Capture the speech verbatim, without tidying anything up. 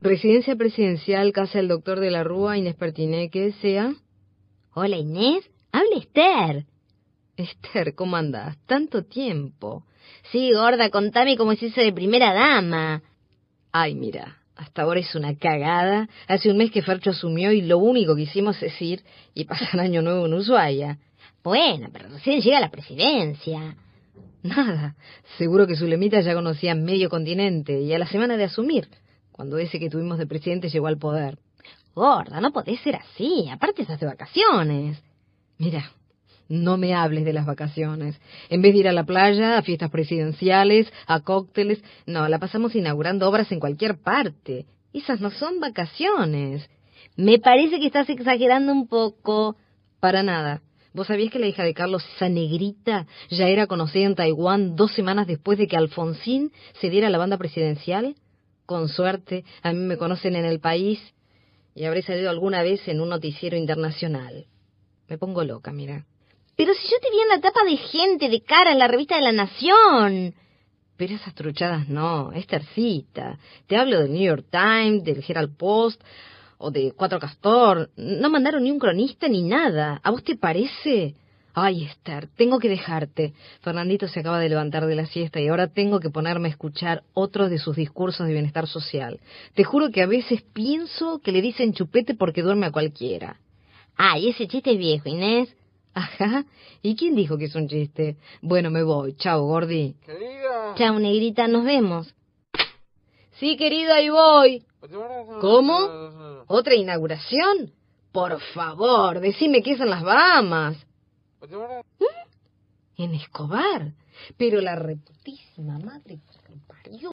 Residencia presidencial, casa del doctor de la Rúa, Inés Pertiné, ¿qué desea? Hola, Inés. Habla Esther. Esther, ¿cómo andás? Tanto tiempo. Sí, gorda, contame cómo es eso de primera dama. Ay, mira, hasta ahora es una cagada. Hace un mes que Fercho asumió y lo único que hicimos es ir y pasar año nuevo en Ushuaia. Bueno, pero recién llega la presidencia. Nada, seguro que Zulemita ya conocía medio continente y a la semana de asumir, cuando ese que tuvimos de presidente llegó al poder. Gorda, no podés ser así, aparte estás de vacaciones. Mira, no me hables de las vacaciones. En vez de ir a la playa, a fiestas presidenciales, a cócteles, no, la pasamos inaugurando obras en cualquier parte. Esas no son vacaciones. Me parece que estás exagerando un poco. Para nada. ¿Vos sabías que la hija de Carlos, esa negrita, ya era conocida en Taiwán dos semanas después de que Alfonsín se diera la banda presidencial? Con suerte, a mí me conocen en el país y habré salido alguna vez en un noticiero internacional. Me pongo loca, mira. Pero si yo te vi en la tapa de Gente, de Cara, en la revista de La Nación. Pero esas truchadas no, Esthercita. Te hablo del New York Times, del Herald Post o de Cuatro Castor. No mandaron ni un cronista ni nada. ¿A vos te parece? Ay, Esther, tengo que dejarte. Fernandito se acaba de levantar de la siesta y ahora tengo que ponerme a escuchar otros de sus discursos de bienestar social. Te juro que a veces pienso que le dicen chupete porque duerme a cualquiera. Ay, ese chiste es viejo, Inés. Ajá. ¿Y quién dijo que es un chiste? Bueno, me voy. Chao, Gordi. Querida. Chao, negrita, nos vemos. Sí, querida, ahí voy. ¿Cómo? ¿Otra inauguración? Por favor, decime que es en las Bahamas. ¿Mm? ¿En Escobar? Pero la reputísima madre que parió.